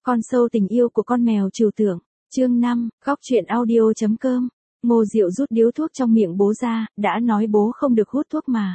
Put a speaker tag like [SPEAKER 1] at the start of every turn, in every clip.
[SPEAKER 1] Con sâu tình yêu của con mèo trừu tượng. Chương 5, góc truyện audio.com. Ngô Diệu rút điếu thuốc trong miệng bố ra, đã nói bố không được hút thuốc mà.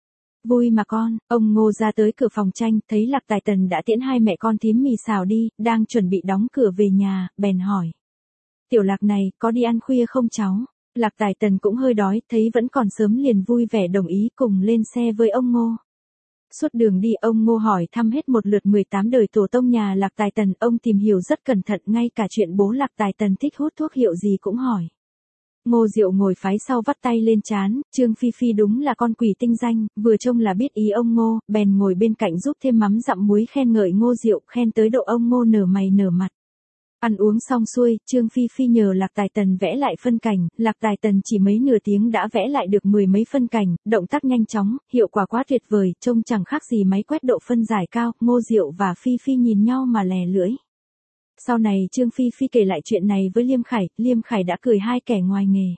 [SPEAKER 1] Vui mà con, ông Ngô ra tới cửa phòng tranh, thấy Lạc Tài Tần đã tiễn hai mẹ con thím mì xào đi, đang chuẩn bị đóng cửa về nhà, bèn hỏi. Tiểu Lạc này, có đi ăn khuya không cháu? Lạc Tài Tần cũng hơi đói, thấy vẫn còn sớm liền vui vẻ đồng ý cùng lên xe với ông Ngô. Suốt đường đi ông Ngô hỏi thăm hết một lượt 18 đời tổ tông nhà Lạc Tài Tần, ông tìm hiểu rất cẩn thận, ngay cả chuyện bố Lạc Tài Tần thích hút thuốc hiệu gì cũng hỏi. Ngô Diệu ngồi phái sau vắt tay lên trán, Trương Phi Phi đúng là con quỷ tinh danh, vừa trông là biết ý ông Ngô, bèn ngồi bên cạnh giúp thêm mắm dặm muối khen ngợi Ngô Diệu, khen tới độ ông Ngô nở mày nở mặt. Ăn uống xong xuôi, Trương Phi Phi nhờ Lạc Tài Tần vẽ lại phân cảnh, Lạc Tài Tần chỉ mấy nửa tiếng đã vẽ lại được 10 mấy phân cảnh, động tác nhanh chóng, hiệu quả quá tuyệt vời, trông chẳng khác gì máy quét độ phân giải cao, Ngô Diệu và Phi Phi nhìn nhau mà lè lưỡi. Sau này Trương Phi Phi kể lại chuyện này với Liêm Khải đã cười hai kẻ ngoài nghề.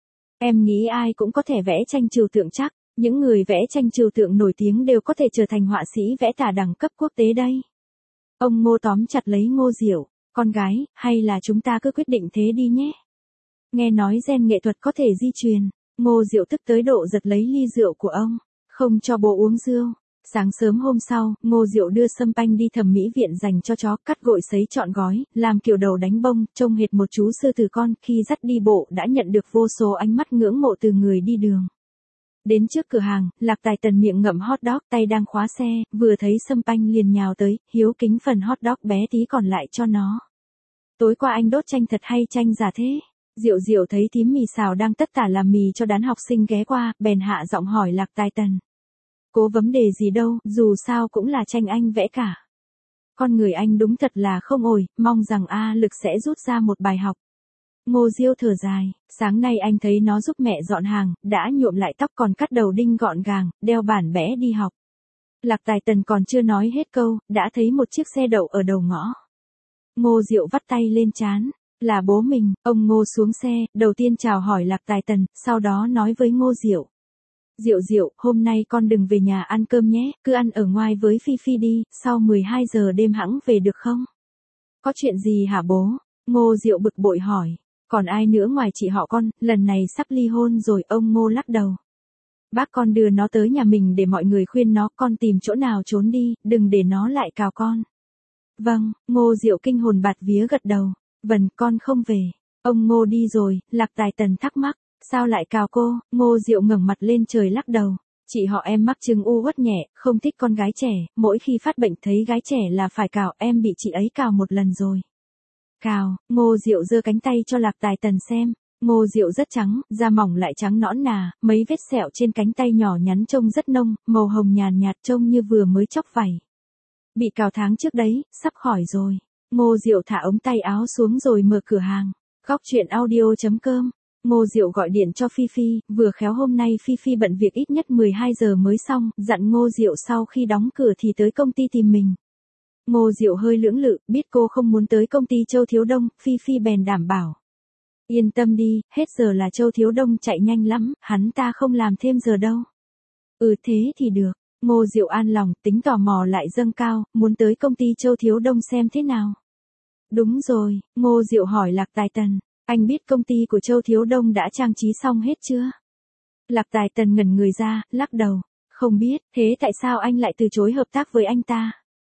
[SPEAKER 1] Em nghĩ ai cũng có thể vẽ tranh trừu tượng chắc, những người vẽ tranh trừu tượng nổi tiếng đều có thể trở thành họa sĩ vẽ tả đẳng cấp quốc tế đây. Ông Ngô tóm chặt lấy Ngô Diệu. Con gái, hay là chúng ta cứ quyết định thế đi nhé. Nghe nói gen nghệ thuật có thể di truyền. Ngô Diệu tức tới độ giật lấy ly rượu của ông, không cho bố uống rượu. Sáng sớm hôm sau, Ngô Diệu đưa Sâm Panh đi thẩm mỹ viện dành cho chó, cắt gội sấy trọn gói, làm kiểu đầu đánh bông, trông hệt một chú sư tử con, khi dắt đi bộ đã nhận được vô số ánh mắt ngưỡng mộ từ người đi đường. Đến trước cửa hàng, Lạc Tài Tần miệng ngậm hot dog, tay đang khóa xe, vừa thấy Sâm Panh liền nhào tới, hiếu kính phần hot dog bé tí còn lại cho nó. Tối qua anh đốt tranh thật hay tranh giả thế? Diệu thấy thím mì xào đang tất tả làm mì cho đám học sinh ghé qua, bèn hạ giọng hỏi Lạc Tài Tần. Cố vấn đề gì đâu, dù sao cũng là tranh anh vẽ cả. Con người anh đúng thật là không ồi, mong rằng A Lực sẽ rút ra một bài học. Ngô Diêu thở dài, sáng nay anh thấy nó giúp mẹ dọn hàng, đã nhuộm lại tóc còn cắt đầu đinh gọn gàng, đeo bản vẽ đi học. Lạc Tài Tần còn chưa nói hết câu, đã thấy một chiếc xe đậu ở đầu ngõ. Ngô Diệu vắt tay lên trán, là bố mình, ông Ngô xuống xe, đầu tiên chào hỏi Lạc Tài Tần, sau đó nói với Ngô Diệu. Diệu, hôm nay con đừng về nhà ăn cơm nhé, cứ ăn ở ngoài với Phi Phi đi, sau 12 giờ đêm hẵng về được không? Có chuyện gì hả bố? Ngô Diệu bực bội hỏi. Còn ai nữa ngoài chị họ con, lần này sắp ly hôn rồi, ông Ngô lắc đầu. Bác con đưa nó tới nhà mình để mọi người khuyên nó, con tìm chỗ nào trốn đi, đừng để nó lại cào con. Vâng, Ngô Diệu kinh hồn bạt vía gật đầu. Vâng, con không về. Ông Ngô đi rồi, Lạc Tài Tần thắc mắc, sao lại cào cô? Ngô Diệu ngẩng mặt lên trời lắc đầu. Chị họ em mắc chứng u uất nhẹ, không thích con gái trẻ, mỗi khi phát bệnh thấy gái trẻ là phải cào, em bị chị ấy cào một lần rồi. Cào, Ngô Diệu giơ cánh tay cho Lạc Tài Tần xem. Ngô Diệu rất trắng, da mỏng lại trắng nõn nà, mấy vết sẹo trên cánh tay nhỏ nhắn trông rất nông, màu hồng nhàn nhạt trông như vừa mới chóc vảy. Bị cào tháng trước đấy, sắp khỏi rồi. Ngô Diệu thả ống tay áo xuống rồi mở cửa hàng. Góc truyện audio.com. Ngô Diệu gọi điện cho Phi Phi, vừa khéo hôm nay Phi Phi bận việc ít nhất 12 giờ mới xong, dặn Ngô Diệu sau khi đóng cửa thì tới công ty tìm mình. Ngô Diệu hơi lưỡng lự, biết cô không muốn tới công ty Châu Thiếu Đông, Phi Phi bèn đảm bảo. Yên tâm đi, hết giờ là Châu Thiếu Đông chạy nhanh lắm, hắn ta không làm thêm giờ đâu. Thế thì được. Ngô Diệu an lòng, tính tò mò lại dâng cao, muốn tới công ty Châu Thiếu Đông xem thế nào. Đúng rồi, Ngô Diệu hỏi Lạc Tài Tần, anh biết công ty của Châu Thiếu Đông đã trang trí xong hết chưa? Lạc Tài Tần ngẩn người ra, lắc đầu, không biết, thế tại sao anh lại từ chối hợp tác với anh ta?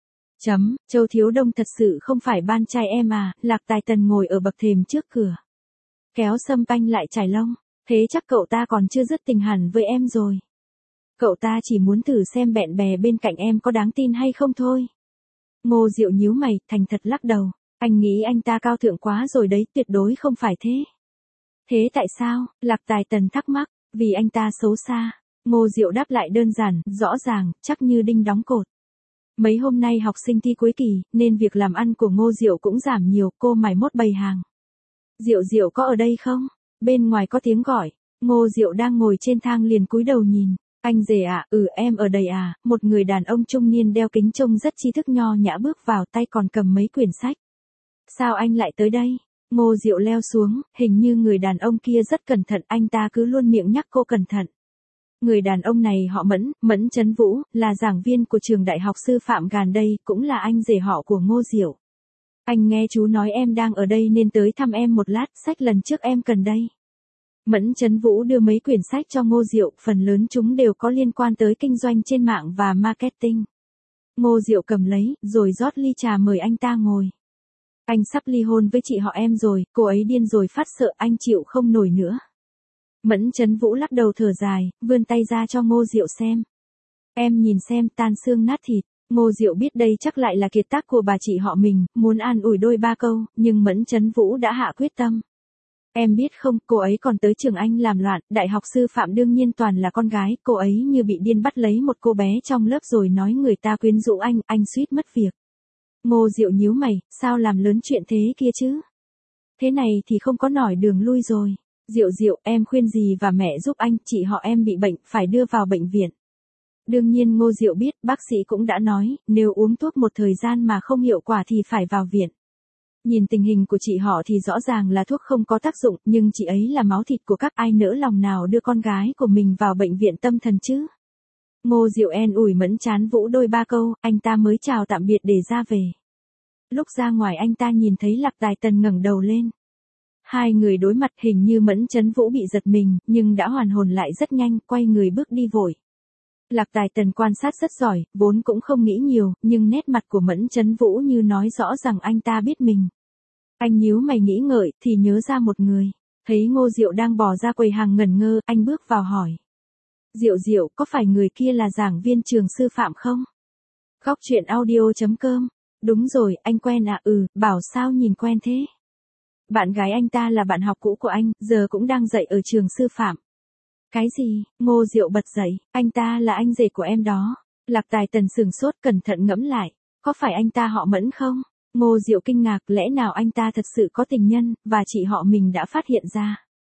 [SPEAKER 1] Châu Thiếu Đông thật sự không phải ban trai em à? Lạc Tài Tần ngồi ở bậc thềm trước cửa. Kéo Sâm Panh lại chải lông, thế chắc cậu ta còn chưa dứt tình hẳn với em rồi. Cậu ta chỉ muốn thử xem bạn bè bên cạnh em có đáng tin hay không thôi. Ngô Diệu nhíu mày, thành thật lắc đầu. Anh nghĩ anh ta cao thượng quá rồi đấy, tuyệt đối không phải thế. Thế tại sao? Lạc Tài Tần thắc mắc, vì anh ta xấu xa. Ngô Diệu đáp lại đơn giản, rõ ràng, chắc như đinh đóng cột. Mấy hôm nay học sinh thi cuối kỳ, nên việc làm ăn của Ngô Diệu cũng giảm nhiều, cô mải mốt bày hàng. Diệu có ở đây không? Bên ngoài có tiếng gọi. Ngô Diệu đang ngồi trên thang liền cúi đầu nhìn. Anh rể à? Em ở đây à? Một người đàn ông trung niên đeo kính trông rất trí thức nho nhã bước vào, tay còn cầm mấy quyển sách. Sao anh lại tới đây? Ngô Diệu leo xuống, hình như người đàn ông kia rất cẩn thận, anh ta cứ luôn miệng nhắc cô cẩn thận. Người đàn ông này họ Mẫn Chấn Vũ, là giảng viên của trường đại học sư phạm gần đây, cũng là anh rể họ của Ngô Diệu. Anh nghe chú nói em đang ở đây nên tới thăm em một lát, sách lần trước em cần đây. Mẫn Chấn Vũ đưa mấy quyển sách cho Ngô Diệu, phần lớn chúng đều có liên quan tới kinh doanh trên mạng và marketing. Ngô Diệu cầm lấy, rồi rót ly trà mời anh ta ngồi. Anh sắp ly hôn với chị họ em rồi, cô ấy điên rồi phát sợ anh chịu không nổi nữa. Mẫn Chấn Vũ lắc đầu thở dài, vươn tay ra cho Ngô Diệu xem. Em nhìn xem, tan xương nát thịt. Ngô Diệu biết đây chắc lại là kiệt tác của bà chị họ mình, muốn an ủi đôi ba câu, nhưng Mẫn Chấn Vũ đã hạ quyết tâm. Em biết không, cô ấy còn tới trường Anh làm loạn, đại học sư phạm đương nhiên toàn là con gái, cô ấy như bị điên bắt lấy một cô bé trong lớp rồi nói người ta quyến rũ anh suýt mất việc. Ngô Diệu nhíu mày, sao làm lớn chuyện thế kia chứ? Thế này thì không có nổi đường lui rồi. Diệu Diệu, em khuyên dì và mẹ giúp anh, chị họ em bị bệnh, phải đưa vào bệnh viện. Đương nhiên Ngô Diệu biết, bác sĩ cũng đã nói, nếu uống thuốc một thời gian mà không hiệu quả thì phải vào viện. Nhìn tình hình của chị họ thì rõ ràng là thuốc không có tác dụng, nhưng chị ấy là máu thịt của các ai nỡ lòng nào đưa con gái của mình vào bệnh viện tâm thần chứ. Ngô Diệu en ủi Mẫn Chán Vũ đôi ba câu, anh ta mới chào tạm biệt để ra về. Lúc ra ngoài anh ta nhìn thấy Lạc Tài Tần ngẩng đầu lên. Hai người đối mặt, hình như Mẫn Chấn Vũ bị giật mình, nhưng đã hoàn hồn lại rất nhanh, quay người bước đi vội. Lạc Tài Tần quan sát rất giỏi, vốn cũng không nghĩ nhiều, nhưng nét mặt của Mẫn Chấn Vũ như nói rõ rằng anh ta biết mình. Anh nhíu mày nghĩ ngợi, thì nhớ ra một người. Thấy Ngô Diệu đang bò ra quầy hàng ngẩn ngơ, anh bước vào hỏi. Diệu Diệu, có phải người kia là giảng viên trường sư phạm không? Góc truyện audio.com. Đúng rồi, anh quen à? Bảo sao nhìn quen thế? Bạn gái anh ta là bạn học cũ của anh, giờ cũng đang dạy ở trường sư phạm. Cái gì? Ngô Diệu bật dậy, anh ta là anh rể của em đó. Lạc Tài Tần sửng sốt cẩn thận ngẫm lại, có phải anh ta họ Mẫn không? Ngô Diệu kinh ngạc, lẽ nào anh ta thật sự có tình nhân, và chị họ mình đã phát hiện ra.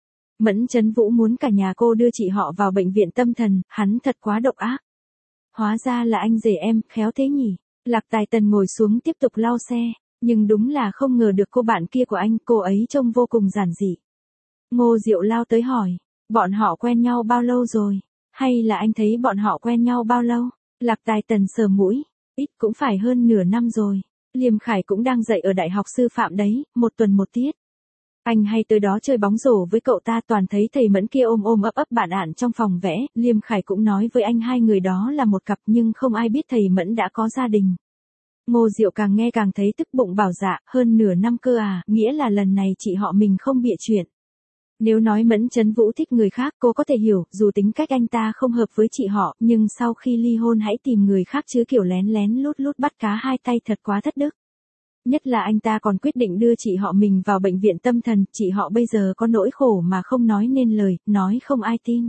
[SPEAKER 1] Mẫn Chấn Vũ muốn cả nhà cô đưa chị họ vào bệnh viện tâm thần, hắn thật quá độc ác. Hóa ra là anh rể em, khéo thế nhỉ. Lạc Tài Tần ngồi xuống tiếp tục lau xe, nhưng đúng là không ngờ được cô bạn kia của anh, cô ấy trông vô cùng giản dị. Ngô Diệu lao tới hỏi, bọn họ quen nhau bao lâu rồi? Hay là anh thấy bọn họ quen nhau bao lâu? Lạc Tài Tần sờ mũi, ít cũng phải hơn nửa năm rồi. Liêm Khải cũng đang dạy ở đại học sư phạm đấy, một tuần một tiết. Anh hay tới đó chơi bóng rổ với cậu ta, toàn thấy thầy Mẫn kia ôm ôm ấp ấp bạn ạn trong phòng vẽ. Liêm Khải cũng nói với anh hai người đó là một cặp, nhưng không ai biết thầy Mẫn đã có gia đình. Ngô Diệu càng nghe càng thấy tức bụng, bảo dạ, hơn nửa năm cơ à, nghĩa là lần này chị họ mình không bịa chuyện. Nếu nói Mẫn Chấn Vũ thích người khác cô có thể hiểu, dù tính cách anh ta không hợp với chị họ, nhưng sau khi ly hôn hãy tìm người khác chứ kiểu lén lén lút lút bắt cá hai tay thật quá thất đức. Nhất là anh ta còn quyết định đưa chị họ mình vào bệnh viện tâm thần, chị họ bây giờ có nỗi khổ mà không nói nên lời, nói không ai tin.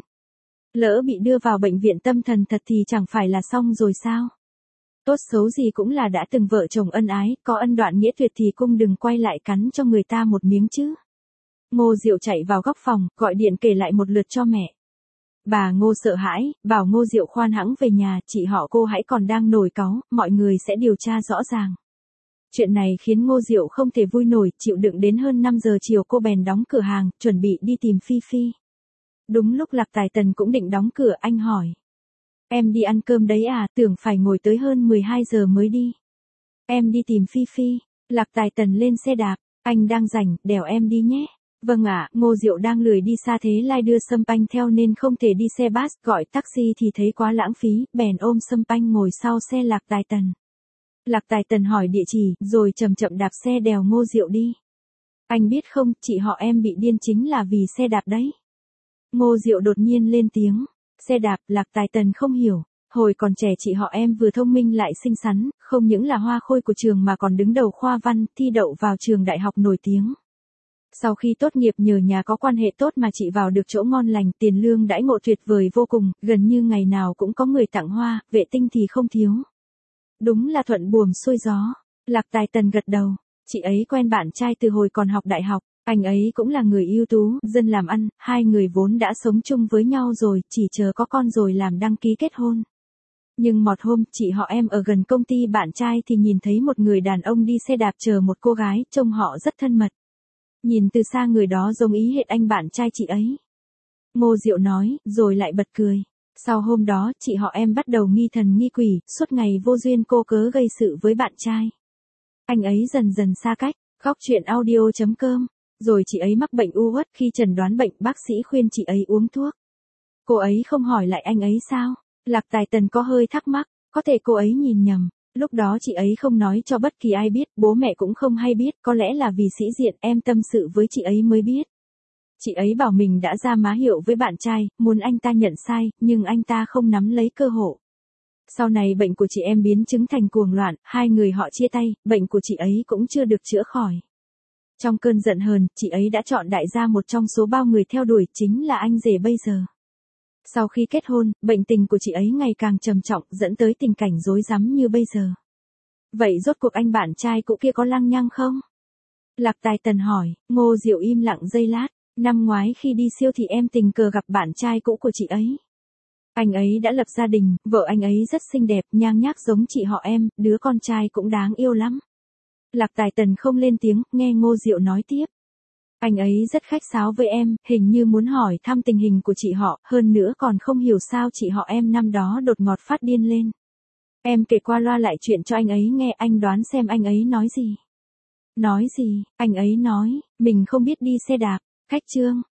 [SPEAKER 1] Lỡ bị đưa vào bệnh viện tâm thần thật thì chẳng phải là xong rồi sao? Tốt xấu gì cũng là đã từng vợ chồng ân ái, có ân đoạn nghĩa tuyệt thì cung đừng quay lại cắn cho người ta một miếng chứ. Ngô Diệu chạy vào góc phòng, gọi điện kể lại một lượt cho mẹ. Bà Ngô sợ hãi, bảo Ngô Diệu khoan hãng về nhà, chị họ cô hãy còn đang nổi cáu, mọi người sẽ điều tra rõ ràng. Chuyện này khiến Ngô Diệu không thể vui nổi, chịu đựng đến hơn 5 giờ chiều cô bèn đóng cửa hàng, chuẩn bị đi tìm Phi Phi. Đúng lúc Lạc Tài Tần cũng định đóng cửa, anh hỏi. Em đi ăn cơm đấy à, tưởng phải ngồi tới hơn 12 giờ mới đi. Em đi tìm Phi Phi. Lạc Tài Tần lên xe đạp, anh đang rảnh, đèo em đi nhé. Vâng ạ, Ngô Diệu đang lười đi xa thế lai đưa Sâm Panh theo nên không thể đi xe bus, gọi taxi thì thấy quá lãng phí, bèn ôm Sâm Panh ngồi sau xe Lạc Tài Tần. Lạc Tài Tần hỏi địa chỉ, rồi chậm chậm đạp xe đèo Ngô Diệu đi. Anh biết không, chị họ em bị điên chính là vì xe đạp đấy. Ngô Diệu đột nhiên lên tiếng. Xe đạp, Lạc Tài Tần không hiểu. Hồi còn trẻ chị họ em vừa thông minh lại xinh xắn, không những là hoa khôi của trường mà còn đứng đầu khoa văn, thi đậu vào trường đại học nổi tiếng. Sau khi tốt nghiệp nhờ nhà có quan hệ tốt mà chị vào được chỗ ngon lành, tiền lương đãi ngộ tuyệt vời vô cùng, gần như ngày nào cũng có người tặng hoa, vệ tinh thì không thiếu. Đúng là thuận buồm xuôi gió. Lạc Tài Tần gật đầu. Chị ấy quen bạn trai từ hồi còn học đại học. Anh ấy cũng là người ưu tú, dân làm ăn, hai người vốn đã sống chung với nhau rồi, chỉ chờ có con rồi làm đăng ký kết hôn. Nhưng một hôm, chị họ em ở gần công ty bạn trai thì nhìn thấy một người đàn ông đi xe đạp chờ một cô gái, trông họ rất thân mật. Nhìn từ xa người đó giống ý hệt anh bạn trai chị ấy. Ngô Diệu nói, rồi lại bật cười. Sau hôm đó, chị họ em bắt đầu nghi thần nghi quỷ, suốt ngày vô duyên cô cớ gây sự với bạn trai. Anh ấy dần dần xa cách. Góc chuyện audio.com. Rồi chị ấy mắc bệnh u uất, khi chẩn đoán bệnh bác sĩ khuyên chị ấy uống thuốc. Cô ấy không hỏi lại anh ấy sao? Lạc Tài Tần có hơi thắc mắc, có thể cô ấy nhìn nhầm. Lúc đó chị ấy không nói cho bất kỳ ai biết, bố mẹ cũng không hay biết, có lẽ là vì sĩ diện, em tâm sự với chị ấy mới biết. Chị ấy bảo mình đã ra má hiệu với bạn trai, muốn anh ta nhận sai, nhưng anh ta không nắm lấy cơ hội. Sau này bệnh của chị em biến chứng thành cuồng loạn, hai người họ chia tay, bệnh của chị ấy cũng chưa được chữa khỏi. Trong cơn giận hờn, chị ấy đã chọn đại gia một trong số bao người theo đuổi, chính là anh rể bây giờ. Sau khi kết hôn, bệnh tình của chị ấy ngày càng trầm trọng, dẫn tới tình cảnh rối rắm như bây giờ. Vậy rốt cuộc anh bạn trai cũ kia có lăng nhăng không? Lạc Tài Tần hỏi. Ngô Diệu im lặng giây lát. Năm ngoái khi đi siêu thì em tình cờ gặp bạn trai cũ của chị ấy. Anh ấy đã lập gia đình, vợ anh ấy rất xinh đẹp, nhang nhác giống chị họ em, đứa con trai cũng đáng yêu lắm. Lạc Tài Tần không lên tiếng, nghe Ngô Diệu nói tiếp. Anh ấy rất khách sáo với em, hình như muốn hỏi thăm tình hình của chị họ, hơn nữa còn không hiểu sao chị họ em năm đó đột ngột phát điên lên. Em kể qua loa lại chuyện cho anh ấy nghe, anh đoán xem anh ấy nói gì. Nói gì? Anh ấy nói, mình không biết đi xe đạp, khách trương.